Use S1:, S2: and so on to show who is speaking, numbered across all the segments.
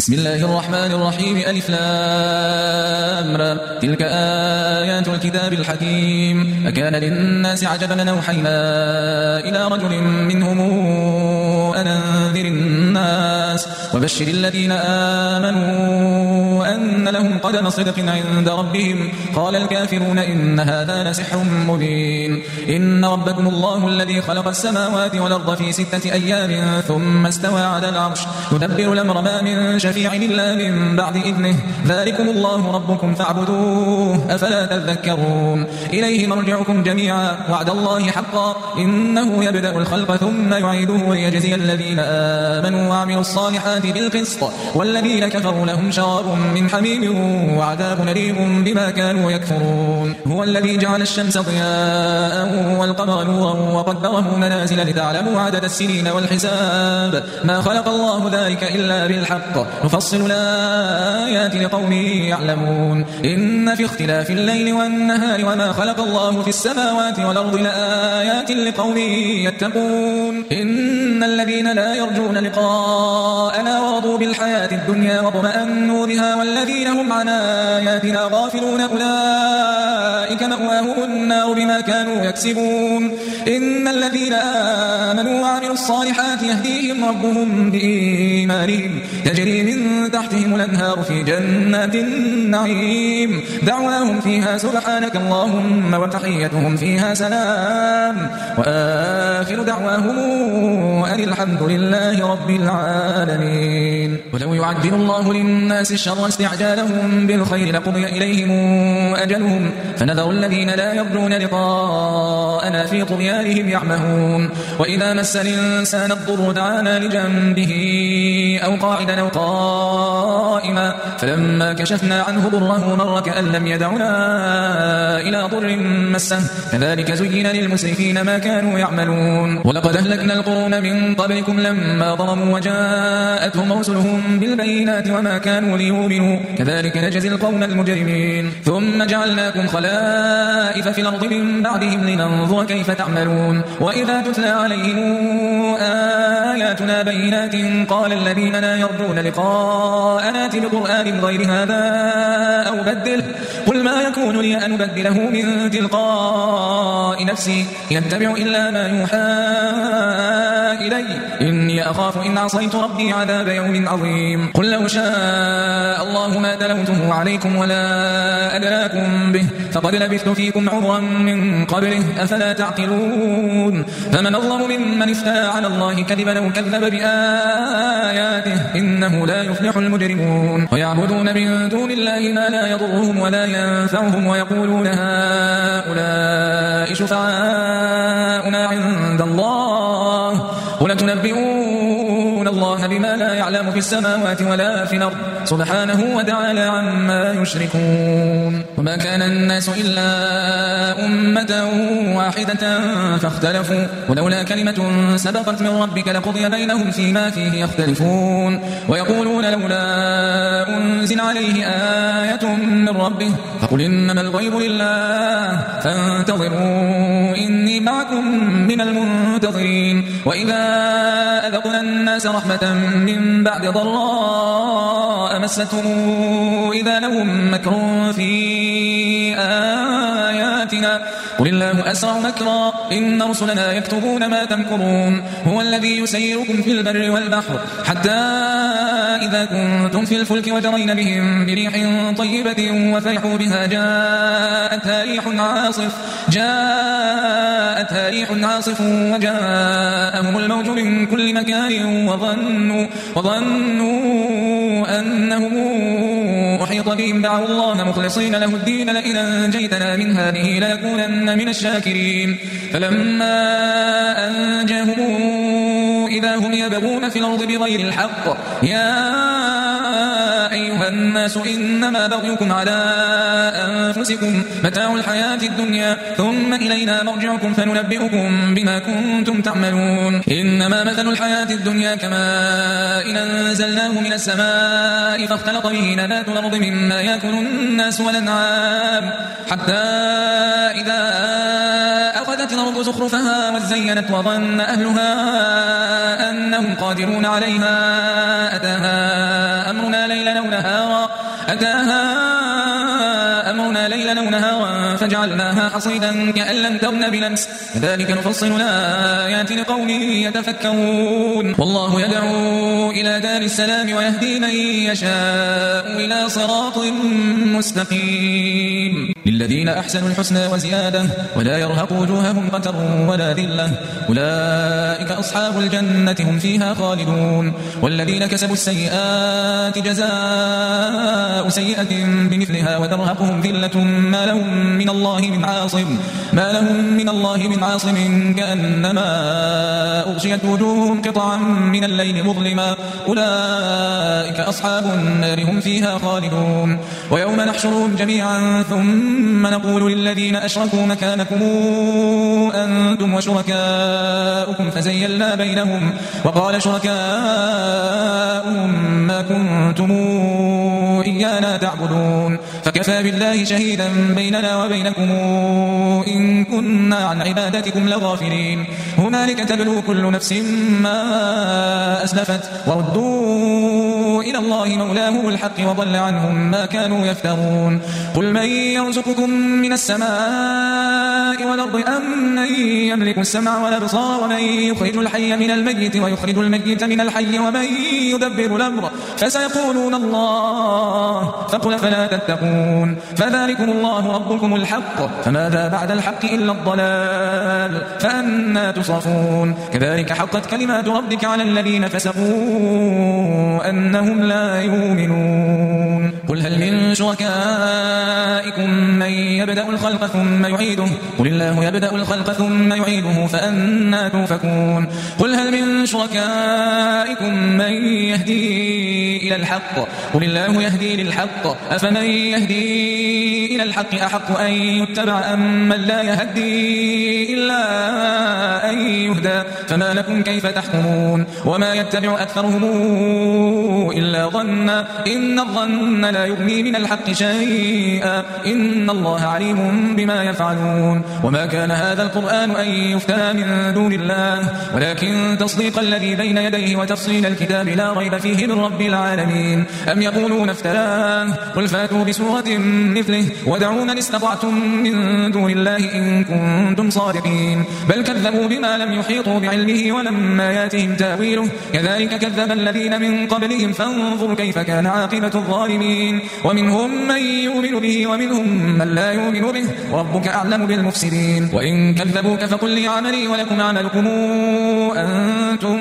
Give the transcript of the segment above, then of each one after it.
S1: بسم الله الرحمن الرحيم ألف لام را تلك آيات الكتاب الحكيم أكان للناس عجبا أن أوحينا إلى رجل منهم أن أنذر الناس وبشر الذين آمنوا أن لهم قدم صدق عند ربهم قال الكافرون إن هذا لسحر مبين إن ربكم الله الذي خلق السماوات والأرض في 6 أيام ثم استوى على العرش يدبر الأمر ما من شفيع إلا من بعد إذنه ذلكم الله ربكم فاعبدوه أفلا تذكرون إليه مرجعكم جميعا وعد الله حقا إنه يبدأ الخلق ثم يعيده ويجزي الذين آمنوا وعملوا الصالحات بالقسط والذين كفروا لهم شراب من حميم وعذاب أليم بما كانوا يكفرون هو الذي جعل الشمس ضياء والقمر نورا وقدره منازل لتعلموا عدد السنين والحساب ما خلق الله ذلك إلا بالحق نفصل الآيات لقوم يعلمون إن في اختلاف الليل والنهار وما خلق الله في السماوات والأرض لآيات لقوم يتقون إن الذين لا يرجون لقاءنا ورضوا بالحياة الدنيا واطمأنوا بها والذين هم عن آياتنا غافلون أولئك مأواهم النار بما كانوا يكسبون إن الذين آمنوا وعملوا الصالحات يهديهم ربهم بإيمانهم تجري من تحتهم الأنهار في جنات النعيم دعواهم فيها سبحانك اللهم وتحيتهم فيها سلام وآخر دعواهم أن الحمد لله رب العالمين ولو يعجل الله للناس الشر استعجالهم بالخير لقضي إليهم أجلهم فنذر الذين لا يرجون لقاءنا في طغيانهم يعمهون وإذا مس الإنسان الضر دعانا لجنبه أو قاعدا أو قائما فلما كشفنا عنه ضره مر كأن لم يدعنا إلى ضر مسه كذلك زين للمسرفين ما كانوا يعملون ولقد أهلكنا القرون من قبلكم لما ظلموا وجاءتهم رسلهم بالبينات وما كانوا ليؤمنوا كذلك نجزي القوم المجرمين ثم جعلناكم خلائف في الأرض من بعدهم لننظر كيف تعملون وإذا تتلى عليهم آياتنا بينات قال الذين لا يرجون لقاءنا ائت بقرآن غير هذا أو بدله قل ما يكون لي أن أبدله من تلقاء نفسي إن أتبع إلا ما يوحى إلي إني أخاف إن عصيت ربي عذاب يوم عظيم قل لو شاء الله ما تلوته عليكم ولا أدراكم به فقد لبثت فيكم عمرا من قبله أفلا تعقلون فمن أظلم ممن افترى على الله كذبا أو كذب بآياته إنه لا يفلح المجرمون ويعبدون من دون الله ما لا يضرهم ولا ينفعهم ويقولون هؤلاء شفعاؤنا عند الله قل تنبئون الله بما لا يعلم في السماوات ولا في الأرض سبحانه وتعالى عما يشركون وما كان الناس إلا أمة واحدة فاختلفوا ولولا كلمة سبقت من ربك لقضي بينهم فيما فيه يختلفون ويقولون لولا أنزل عليه آية من ربه فقل إنما الغيب لله فانتظروا إني معكم من المنتظرين وإذا أذقنا الناس رحمة من بعد ضراء مستهم إذا لهم مكر في آياتنا قل الله أسرع مكرا إن رسلنا يكتبون ما تمكرون هو الذي يسيركم في البر والبحر حتى إذا كنتم في الفلك وجرين بهم بريح طيبة وفرحوا بها جاءتها ريح عاصف وجاءهم الموج من كل مكان وظنوا أنهم أحيط بهم دعوا الله مخلصين له الدين لئن أنجيتنا من هذه لنكونن من الشاكرين فلما أنجاهم إذا هم يبغون في الأرض بغير الحق يا أيها الناس إنما بغيكم على أنفسكم متاع الحياة الدنيا ثم إلينا مرجعكم فننبئكم بما كنتم تعملون إنما مثل الحياة الدنيا كماء إن أنزلناه من السماء فاختلط به نبات الأرض مما يأكل الناس والأنعام حتى إذا أخذت الأرض زخرفها وزينت وظن أهلها أنهم قادرون عليها أتاها أمرنا أمرنا ليلا أو نهارا فجعلناها حصيدا كأن لم تغن بلمس كذلك نفصل الآيات لقوم يتفكرون والله يدعو إلى دار السلام ويهدي من يشاء إلى صراط مستقيم للذين أحسنوا الحسنى وزيادة ولا يرهق وجوههم قتر ولا ذلة أولئك أصحاب الجنة هم فيها خالدون والذين كسبوا السيئات جزاء سيئة بمثلها وترهقهم ذلة ما لهم من الله من عاصم كأنما أغشيت وجوههم قطعا من الليل مظلما أولئك أصحاب النار هم فيها خالدون ويوم نحشرهم جميعا ثم نقول للذين أشركوا مكانكم أنتم وشركاؤكم فزيلنا بينهم وقال شركاؤهم ما كنتم إيانا تعبدون فكفى بالله شهيدا بيننا وبينكم إن كنا عن عبادتكم لغافلين هنالك تبلو كل نفس ما أسلفت وردوا إلى الله مولاهم الحق وضل عنهم ما كانوا يفترون قل من يرزقكم من السماء والأرض أم من يملك السمع والأبصار ومن يخرج الحي من الميت ويخرج الميت من الحي ومن يدبر الأمر فسيقولون الله فقل فلا تتقون فذلكم الله ربكم الحق فماذا بعد الحق إلا الضلال فأنا تصرفون كذلك حقت كلمات ربك على الذين فسقوا أنهم لا يؤمنون قل هل من شركائكم من يبدأ الخلق ثم يعيده قل الله يبدأ الخلق ثم يعيده فأنا توفكون قل هل من شركائكم من يهدي إلى الحق قل الله يهدي للحق أفمن يهدي إلى الحق أحق أن يتبع أم من لا يهدي إلا أن يهدى فما لكم كيف تحكمون وما يتبع أكثرهم إلا ظنا إن الظن لا يغني من الحق شيئا إن الله عليم بما يفعلون وما كان هذا القرآن أن يفترى من دون الله ولكن تصديق الذي بين يديه وتفصيل الكتاب لا ريب فيه من رب العالمين أم يقولون افتراه قل فاتوا بسورة مثله ودعوا من استطعتم من دون الله إن كنتم صادقين بل كذبوا بما لم يحيطوا بعلمه ولما ياتهم تاويله كذلك كذب الذين من قبلهم فانظر كيف كان عاقبة الظالمين ومنهم من يؤمن به ومنهم من لا يؤمن به وربك أعلم بالمفسدين وإن كذبوك فقل لي عملي ولكم عملكم أنتم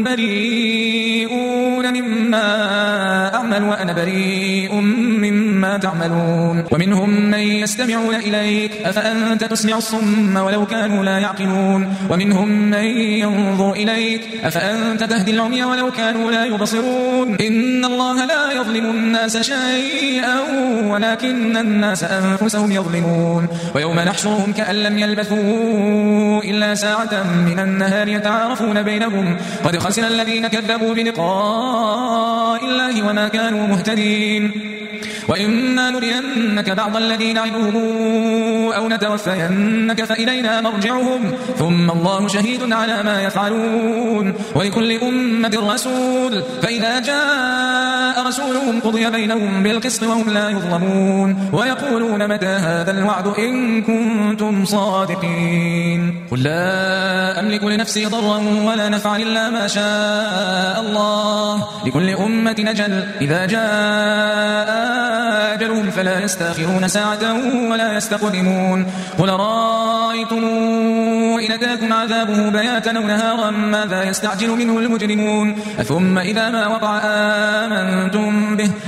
S1: بريئون مما أعمل وأنا بريء مما تعملون ومنهم من يستمعون إليك أفأنت تسمع الصم ولو كانوا لا يعقلون ومنهم من ينظر إليك أفأنت تهدي العمي ولو كانوا لا يبصرون إن الله لا يظلم الناس شيئا ولكن الناس أنفسهم يظلمون ويوم نحشرهم كأن لم يلبثوا إلا ساعة من النهار يتعارفون بينهم قد خسر الذين كذبوا بلقاء الله وما كانوا مهتدين وإما نرينك بعض الذي نعدهم أو نتوفينك فإلينا مرجعهم ثم الله شهيد على ما يفعلون ولكل أمة رسول فإذا جاء رسولهم قضي بينهم بالقسط وهم لا يظلمون ويقولون متى هذا الوعد إن كنتم صادقين قل لا أملك لنفسي ضرا ولا نفعا إلا ما شاء الله لكل أمة أجل إذا جاء أجلهم فلا يستأخرون ساعة ولا يستقدمون قل رأيتم إن أتاكم عذابه بياتا أو نهارا ماذا يستعجل منه المجرمون ثم إذا ما وقع آمنتم به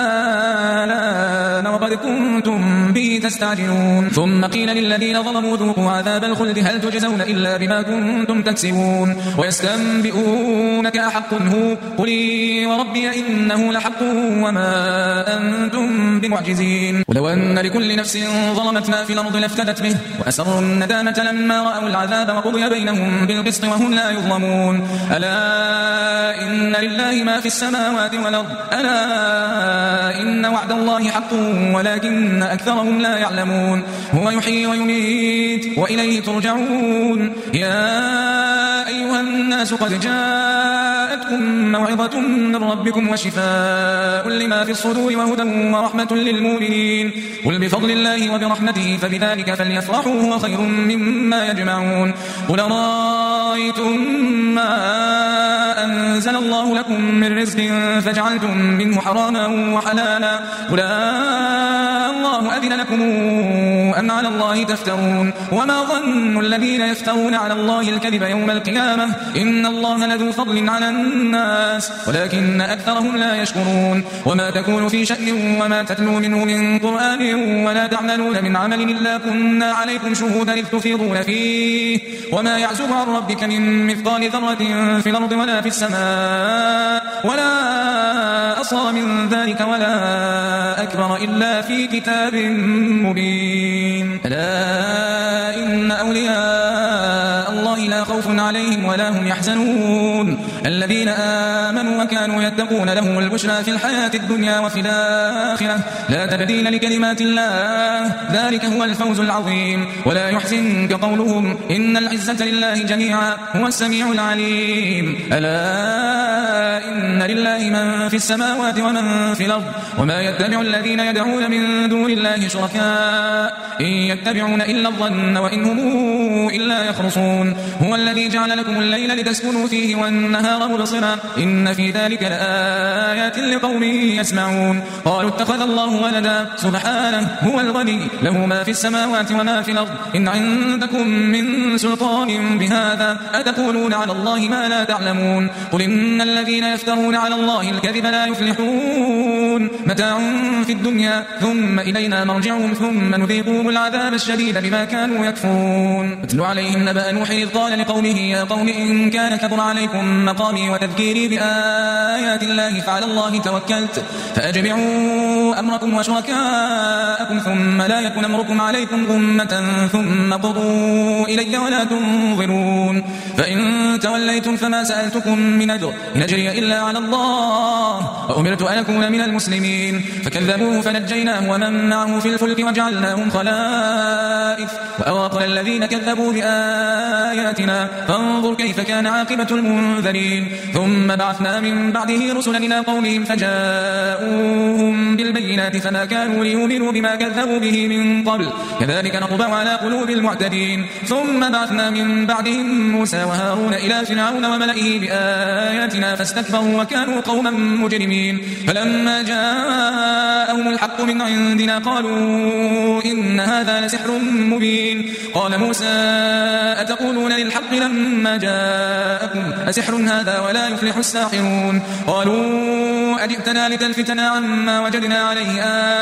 S1: آلان وقد كنتم به تستعجلون ثم قيل للذين ظلموا ذوقوا عذاب الخلد هل تجزون إلا بما كنتم تكسبون ويستنبئونك أحق هو قل وربي إنه لحق وما أنتم بمعجزين ولو أن لكل نفس ظلمت ما في الأرض لافتدت به وأسروا الندامة لما رأوا العذاب وقضي بينهم بالقسط وهم لا يظلمون ألا إن لله ما في السماوات والأرض ألا إن أن وعد الله حق ولكن أكثرهم لا يعلمون هو يحيي ويميت وإليه ترجعون يا أيها الناس قد جاءتكم موعظة من ربكم وشفاء لما في الصدور وهدى ورحمة للمؤمنين قل بفضل الله وبرحمته فبذلك فليفرحوا هو خير مما يجمعون قل رأيتم ما أنزل الله لكم من رزق فجعلتم منه حراما وحلالا قل الله أذن لكم أم على الله تفترون وما ظن الذين يفترون على الله الكذب يوم القيامة إن الله لذو فضل على الناس ولكن أكثرهم لا يشكرون وما تكون في شأن وما تتلو منه من قرآن ولا تعملون من عمل إلا كنا عليكم شهودا إذ تفيضون فيه وما يعزب عن ربك من مثقال ذرة في الأرض ولا في السماء ولا أصغر من ذلك ولا أكبر إلا في كتاب مبين ألا إن أولياء الله لا خوف عليهم ولا هم يحزنون الذين آمنوا وكانوا يتقون لهم البشرى في الحياة الدنيا وفي الآخرة لا تبديل لكلمات الله ذلك هو الفوز العظيم ولا يحزنك قولهم إن العزة لله جميعا هو السميع العليم ألا إن لله من في السماوات ومن في الأرض وما يتبع الذين يدعون من دون الله شركاء إن يتبعون إلا الظن وإن هم إلا يخرصون هو الذي جعل لكم الليل لتسكنوا فيه والنهار مبصرا إن في ذلك لآيات لقوم يسمعون قالوا اتخذ الله ولدا سبحانه هو الغني له ما في السماوات وما في الأرض إن عندكم من سلطان بهذا أتقولون على الله ما لا تعلمون قل إن الذين يفترون على الله الكذب لا يفلحون متاع في الدنيا ثم إلينا مرجعهم ثم نذيقهم العذاب الشديد بما كانوا يكفرون اتل عليهم نبأ نوح إذ قال لقومه يا قوم إن كان كبر عليكم مقامي وتذكيري بآيات الله فعلى الله توكلت فأجمعوا أمركم وشركاءكم ثم لا يكن أمركم عليكم غمة ثم قضوا إلي ولا تنظرون فإن توليتم فما سألتكم من أجر إن أجري إلا على الله وأمرت أن أكون من المسلمين فكذبوه فنجيناه ومن معه في الفلك وجعلناهم خلائف وأغرقنا الذين كذبوا بآياتنا فانظر كيف كان عاقبة المنذرين ثم بعثنا من بعده رسلا إلى قومهم فجاءوهم بالبينات فما كانوا ليؤمنوا بما كذبوا به من قبل كذلك نطبع على قلوب المعتدين ثم بعثنا من بعدهم موسى وهارون إلى فرعون وملئه بآياتنا فاستكبروا وكانوا قوما مجرمين فلما جاءهم الحق من عندنا قالوا إن هذا لسحر مبين قال موسى أتقولون للحق لما جاءكم أسحر هذا ولا يفلح الساحرون قالوا أجئتنا لتلفتنا عما وجدنا عليه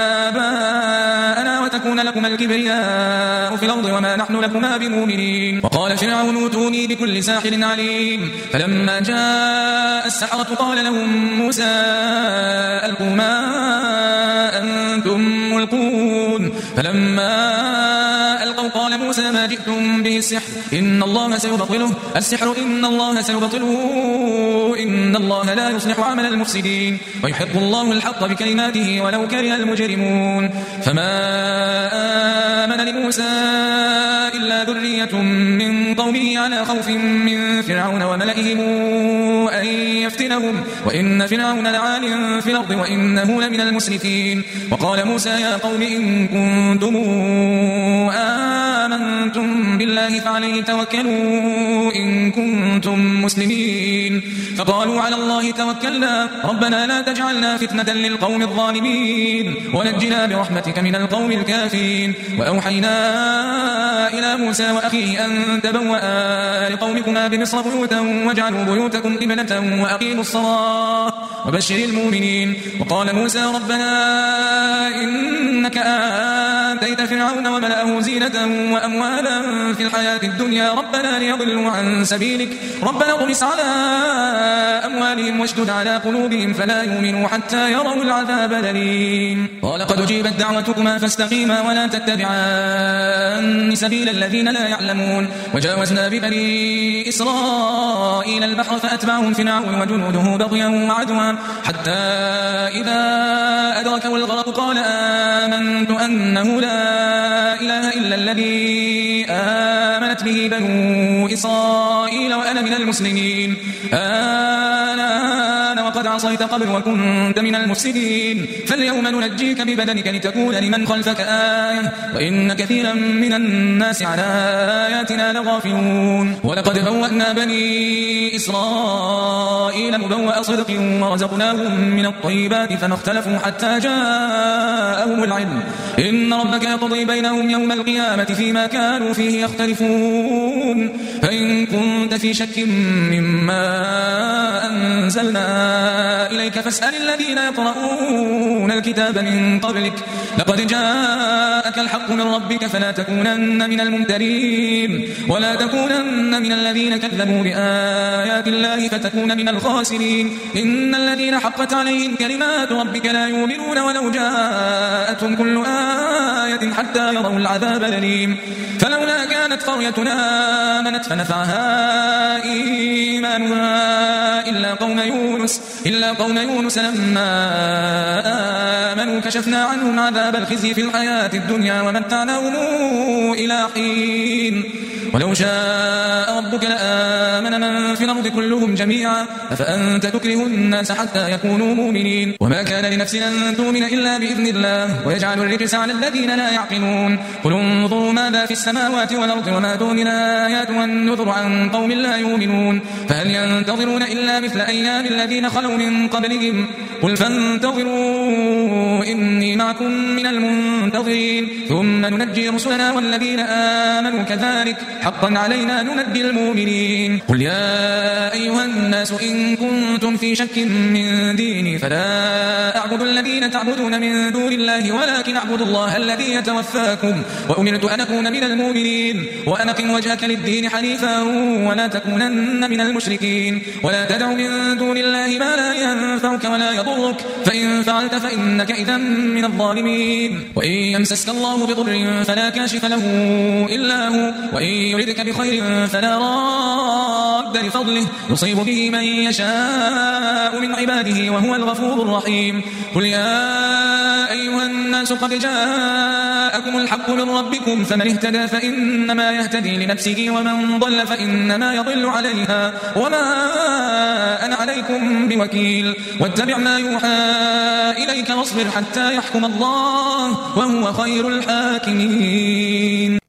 S1: آباءنا وتكون لكم الكبرياء في الأرض وما نحن لكما بمؤمنين وقال فرعون ائتوني بكل ساحر عليم فلما جاء السحرة قال لهم موسى ألقوا ما أنتم ملقون فلما ألقوا قال موسى ما جئتم به السحر إن الله سيبطله السحر إن الله سيبطله إن الله لا يصلح عمل المفسدين ويحق الله الحق بكلماته ولو كره المجرمون فما آمن لموسى إلا ذرية من قومه على خوف من فرعون وملئهم أن يفتنهم وإن فرعون لعال في الأرض وإنه لمن المسرفين وقال موسى يا قوم إن كنتم آمنتم بالله فعليه توكلوا إن كنتم مسلمين فقالوا على الله توكلنا ربنا لا تجعلنا فتنة للقوم الظالمين ونجنا برحمتك من القوم الكافرين وأوحينا إلى موسى وأخيه أن تبوأ لقومكما بمصر بيوتا واجعلوا بيوتكم قبلة وأقيموا الصلاة وبشر المؤمنين وقال موسى ربنا إنك آتيت فرعون وملأه زينة وأموالا في الحياة الدنيا ربنا ليضلوا عن سبيلك ربنا اطمس على أموالهم واشدد على قلوبهم فلا يؤمنوا حتى يروا العذاب الأليم قال قد أجيبت دعوتكما فاستقيما ولا تتبعان سبيل الذين لا يعلمون وجاوزنا ببني إسرائيل البحر فأتبعهم فرعون وجنوده بغيا وعدوا حتى إذا أدركوا أدركه الغرق قال آمنت أنه لا إله إلا الذي آمنت به بنو إسرائيل وأنا من المسلمين. الآن وقد عصيت قبل وكنت من المفسدين فاليوم ننجيك ببدنك لتكون لمن خلفك آية وإن كثيرا من الناس على آياتنا لغافلون. ولقد بوأنا بني إسرائيل مبوأ صدق ورزقناهم من الطيبات فما اختلفوا حتى جاءهم العلم إن ربك يقضي بينهم يوم القيامة فيما كانوا فيه يختلفون. فإن كنت في شك مما أنزلنا إليك فاسأل الذين يقرؤون الكتاب من قبلك لقد جاءك الحق من ربك فلا تكونن من الممترين ولا تكونن من الذين كذبوا بآيات الله فتكون من الخاسرين. إن الذين حقت عليهم كلمات ربك لا يؤمنون ولو جاءتهم كل آية حتى يروا العذاب الأليم. فلولا كانت قرية آمنت فنفعها إيمانها إلا قوم يونس لما آمنوا كشفنا عنهم عذاب الخزي في الحياة الدنيا ومتعناهم إلى حين. ولو شاء ربك لآمن من في الأرض كلهم جميعا أفأنت تكره الناس حتى يكونوا مؤمنين. وما كان لنفس أن تؤمن إلا بإذن الله ويجعل الرجس على الذين لا يعقلون. قل انظروا ماذا في السماوات والأرض وما تغني الآيات والنذر عن قوم لا يؤمنون. فهل ينتظرون إلا مثل أيام الذين خلوا من قبلهم قل فانتظروا إني معكم من المنتظرين ثم ننجي رسلنا والذين آمنوا كذلك حقا علينا ننجي المؤمنين. قل يا أيها الناس إن كنتم في شك من ديني فلا أعبد الذين تعبدون من دون الله ولكن أعبد الله الذي يتوفاكم وأمرت أن أكون من المؤمنين وأن أقم وجهك للدين حنيفا ولا تكونن من المشركين. ولا تدع من دون الله ما لا ينفعك ولا يضرك فإن فعلت فإنك إذا من الظالمين. وإن يمسسك الله بضر فلا كاشف له إلا هو وإن يردك بخير فلا راد لفضله يصيب به من يشاء من عباده وهو الغفور الرحيم. قل يا أيها الناس قد جاءكم الحق من ربكم فمن اهتدى فإنما يهتدي لنفسه ومن ضل فإنما يضل عليها وما أنا عليكم بوكيل. واتبع ما يوحى إليك واصبر حتى يحكم الله وهو خير الحاكمين.